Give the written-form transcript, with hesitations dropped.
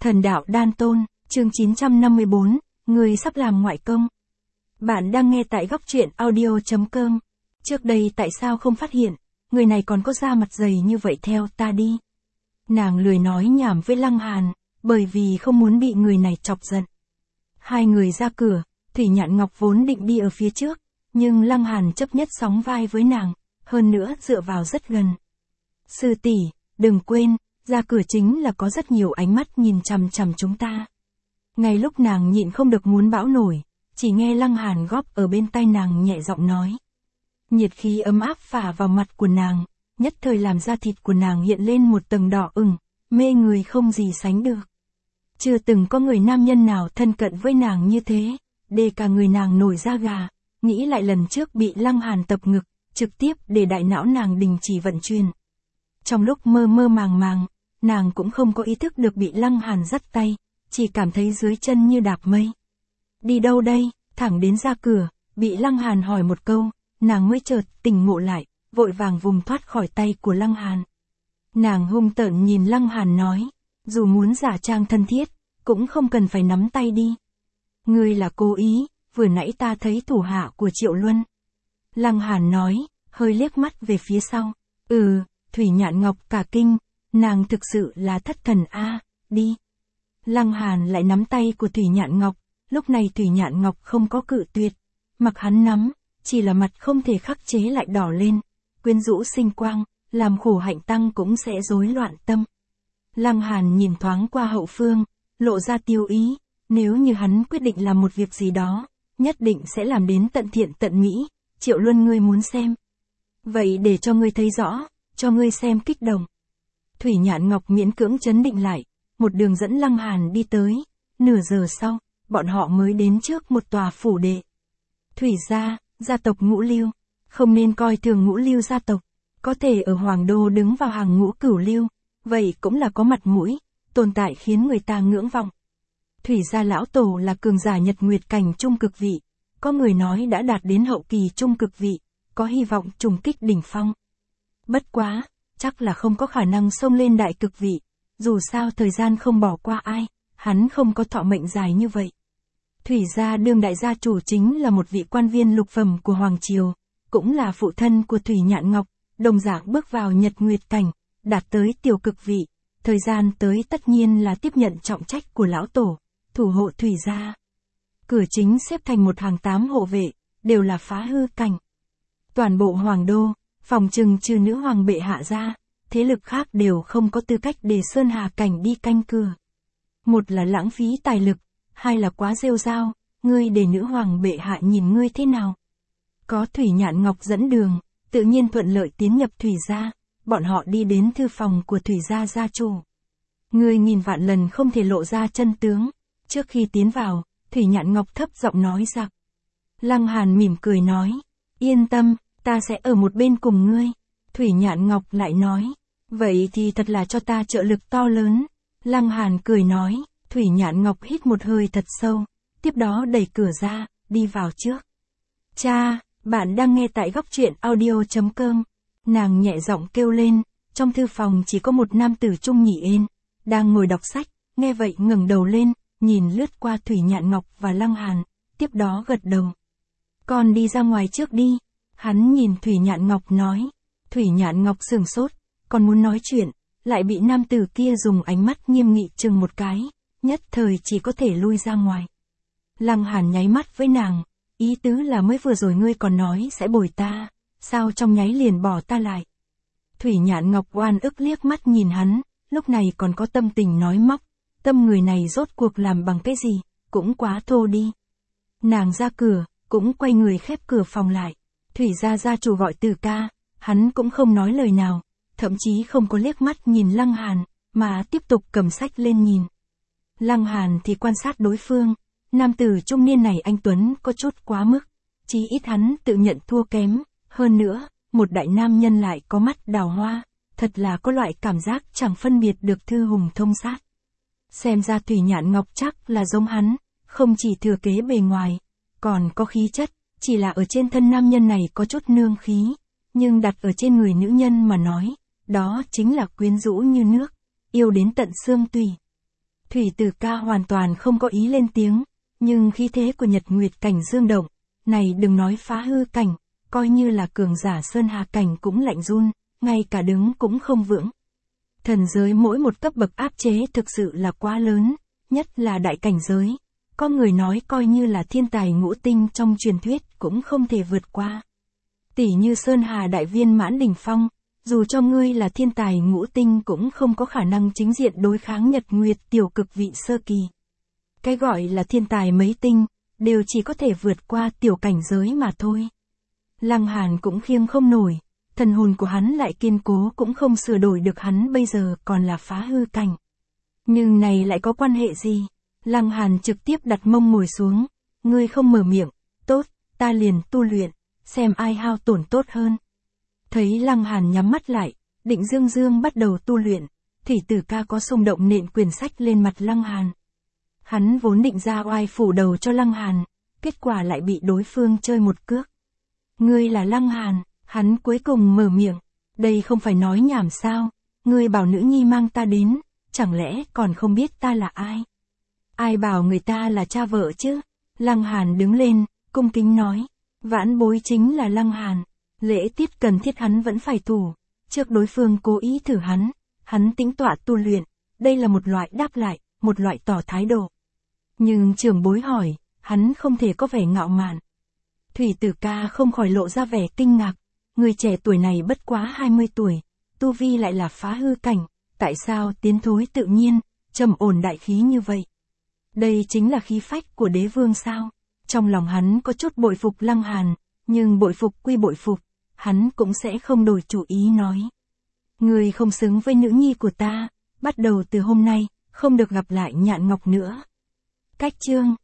Thần đạo đan tôn, chương 954, người sắp làm ngoại công. Bạn đang nghe tại góc truyện audio.com. Trước đây tại sao không phát hiện, người này còn có da mặt dày như vậy, theo ta đi. Nàng lười nói nhảm với Lăng Hàn, bởi vì không muốn bị người này chọc giận. Hai người ra cửa, Thủy Nhạn Ngọc vốn định đi ở phía trước, nhưng Lăng Hàn chấp nhất sóng vai với nàng, hơn nữa dựa vào rất gần. Sư tỷ, đừng quên, ra cửa chính là có rất nhiều ánh mắt nhìn chằm chằm chúng ta. Ngay lúc nàng nhịn không được muốn bão nổi, chỉ nghe Lăng Hàn góp ở bên tai nàng nhẹ giọng nói. Nhiệt khí ấm áp phả vào mặt của nàng, nhất thời làm da thịt của nàng hiện lên một tầng đỏ ửng, mê người không gì sánh được. Chưa từng có người nam nhân nào thân cận với nàng như thế, để cả người nàng nổi da gà, nghĩ lại lần trước bị Lăng Hàn tập ngực, trực tiếp để đại não nàng đình chỉ vận chuyển. Trong lúc mơ mơ màng màng, nàng cũng không có ý thức được bị Lăng Hàn dắt tay, chỉ cảm thấy dưới chân như đạp mây. Đi đâu đây? Thẳng đến ra cửa, bị Lăng Hàn hỏi một câu, nàng mới chợt tỉnh ngộ lại, vội vàng vùng thoát khỏi tay của Lăng Hàn. Nàng hung tợn nhìn Lăng Hàn nói, dù muốn giả trang thân thiết, cũng không cần phải nắm tay đi. Ngươi là cố ý, vừa nãy ta thấy thủ hạ của Triệu Luân. Lăng Hàn nói, hơi liếc mắt về phía sau. Thủy Nhạn Ngọc cả kinh, nàng thực sự là thất thần a, đi. Lăng Hàn lại nắm tay của Thủy Nhạn Ngọc, lúc này Thủy Nhạn Ngọc không có cự tuyệt, mặc hắn nắm, chỉ là mặt không thể khắc chế lại đỏ lên, quyến rũ sinh quang, làm khổ hạnh tăng cũng sẽ rối loạn tâm. Lăng Hàn nhìn thoáng qua hậu phương, lộ ra tiêu ý, nếu như hắn quyết định làm một việc gì đó, nhất định sẽ làm đến tận thiện tận mỹ. Triệu Luân, ngươi muốn xem. Vậy để cho ngươi thấy rõ, cho ngươi xem kích động. Thủy Nhạn Ngọc miễn cưỡng trấn định lại, một đường dẫn Lăng Hàn đi tới, nửa giờ sau, bọn họ mới đến trước một tòa phủ đệ. Thủy gia, gia tộc Ngũ Lưu, không nên coi thường Ngũ Lưu gia tộc, có thể ở Hoàng Đô đứng vào hàng ngũ cửu lưu, vậy cũng là có mặt mũi, tồn tại khiến người ta ngưỡng vọng. Thủy gia lão tổ là cường giả nhật nguyệt cảnh trung cực vị, có người nói đã đạt đến hậu kỳ trung cực vị, có hy vọng trùng kích đỉnh phong. Bất quá, chắc là không có khả năng xông lên đại cực vị, dù sao thời gian không bỏ qua ai, hắn không có thọ mệnh dài như vậy. Thủy gia đương đại gia chủ chính là một vị quan viên lục phẩm của Hoàng Triều, cũng là phụ thân của Thủy Nhạn Ngọc, đồng dạng bước vào nhật nguyệt cảnh, đạt tới tiểu cực vị, thời gian tới tất nhiên là tiếp nhận trọng trách của lão tổ, thủ hộ Thủy gia. Cửa chính xếp thành một hàng 8 hộ vệ, đều là phá hư cảnh. Toàn bộ Hoàng Đô, phòng trừng trừ nữ hoàng bệ hạ ra, thế lực khác đều không có tư cách để Sơn Hà cảnh đi canh cửa. Một là lãng phí tài lực, hai là quá rêu rao, ngươi để nữ hoàng bệ hạ nhìn ngươi thế nào. Có Thủy Nhạn Ngọc dẫn đường, tự nhiên thuận lợi tiến nhập Thủy gia, bọn họ đi đến thư phòng của Thủy gia gia chủ. Ngươi nghìn vạn lần không thể lộ ra chân tướng. Trước khi tiến vào, Thủy Nhạn Ngọc thấp giọng nói rằng. Lăng Hàn mỉm cười nói, yên tâm, ta sẽ ở một bên cùng ngươi. Thủy Nhạn Ngọc lại nói, vậy thì thật là cho ta trợ lực to lớn. Lăng Hàn cười nói, Thủy Nhạn Ngọc hít một hơi thật sâu, tiếp đó đẩy cửa ra, đi vào trước. Cha, bạn đang nghe tại góc truyện audio.com. Nàng nhẹ giọng kêu lên, trong thư phòng chỉ có một nam tử trung nhị ên, đang ngồi đọc sách, nghe vậy ngẩng đầu lên, nhìn lướt qua Thủy Nhạn Ngọc và Lăng Hàn, tiếp đó gật đầu. Con đi ra ngoài trước đi, hắn nhìn Thủy Nhạn Ngọc nói. Thủy Nhạn Ngọc sửng sốt, còn muốn nói chuyện, lại bị nam tử kia dùng ánh mắt nghiêm nghị chừng một cái, nhất thời chỉ có thể lui ra ngoài. Lăng Hàn nháy mắt với nàng, ý tứ là mới vừa rồi ngươi còn nói sẽ bồi ta, sao trong nháy liền bỏ ta lại. Thủy Nhạn Ngọc oan ức liếc mắt nhìn hắn, lúc này còn có tâm tình nói móc, tâm người này rốt cuộc làm bằng cái gì, cũng quá thô đi. Nàng ra cửa, cũng quay người khép cửa phòng lại. Thủy gia gia chủ gọi Từ ca, hắn cũng không nói lời nào, thậm chí không có liếc mắt nhìn Lăng Hàn, mà tiếp tục cầm sách lên nhìn. Lăng Hàn thì quan sát đối phương, nam tử trung niên này anh tuấn có chút quá mức, chí ít hắn tự nhận thua kém, hơn nữa, một đại nam nhân lại có mắt đào hoa, thật là có loại cảm giác chẳng phân biệt được thư hùng thông sát. Xem ra Thủy Nhạn Ngọc chắc là giống hắn, không chỉ thừa kế bề ngoài, còn có khí chất, chỉ là ở trên thân nam nhân này có chút nương khí, nhưng đặt ở trên người nữ nhân mà nói, đó chính là quyến rũ như nước, yêu đến tận xương tủy. Thủy Tử Ca hoàn toàn không có ý lên tiếng, nhưng khí thế của Nhật Nguyệt cảnh dương động, này đừng nói phá hư cảnh, coi như là cường giả Sơn Hà cảnh cũng lạnh run, ngay cả đứng cũng không vững. Thần giới mỗi một cấp bậc áp chế thực sự là quá lớn, nhất là đại cảnh giới. Có người nói coi như là thiên tài ngũ tinh trong truyền thuyết cũng không thể vượt qua. Tỷ như Sơn Hà đại viên mãn đỉnh phong, dù cho ngươi là thiên tài ngũ tinh cũng không có khả năng chính diện đối kháng Nhật Nguyệt tiểu cực vị sơ kỳ. Cái gọi là thiên tài mấy tinh, đều chỉ có thể vượt qua tiểu cảnh giới mà thôi. Lăng Hàn cũng khiêng không nổi, thần hồn của hắn lại kiên cố cũng không sửa đổi được, hắn bây giờ còn là phá hư cảnh. Nhưng này lại có quan hệ gì? Lăng Hàn trực tiếp đặt mông ngồi xuống, ngươi không mở miệng, tốt, ta liền tu luyện, xem ai hao tổn tốt hơn. Thấy Lăng Hàn nhắm mắt lại, định dương bắt đầu tu luyện, Thủy Tử Ca có xung động nện quyển sách lên mặt Lăng Hàn. Hắn vốn định ra oai phủ đầu cho Lăng Hàn, kết quả lại bị đối phương chơi một cước. Ngươi là Lăng Hàn, hắn cuối cùng mở miệng, đây không phải nói nhảm sao, ngươi bảo nữ nhi mang ta đến, chẳng lẽ còn không biết ta là ai? Ai bảo người ta là cha vợ chứ? Lăng Hàn đứng lên, cung kính nói, vãn bối chính là Lăng Hàn, lễ tiết cần thiết hắn vẫn phải thủ, trước đối phương cố ý thử hắn tĩnh tọa tu luyện, đây là một loại đáp lại, một loại tỏ thái độ. Nhưng trưởng bối hỏi, hắn không thể có vẻ ngạo mạn. Thủy Tử Ca không khỏi lộ ra vẻ kinh ngạc, người trẻ tuổi này bất quá 20 tuổi, tu vi lại là phá hư cảnh, tại sao tiến thối tự nhiên, trầm ổn đại khí như vậy? Đây chính là khí phách của đế vương sao? Trong lòng hắn có chút bội phục Lăng Hàn, nhưng bội phục quy bội phục, hắn cũng sẽ không đổi chủ ý nói. Người không xứng với nữ nhi của ta, bắt đầu từ hôm nay, không được gặp lại Nhạn Ngọc nữa. Cách chương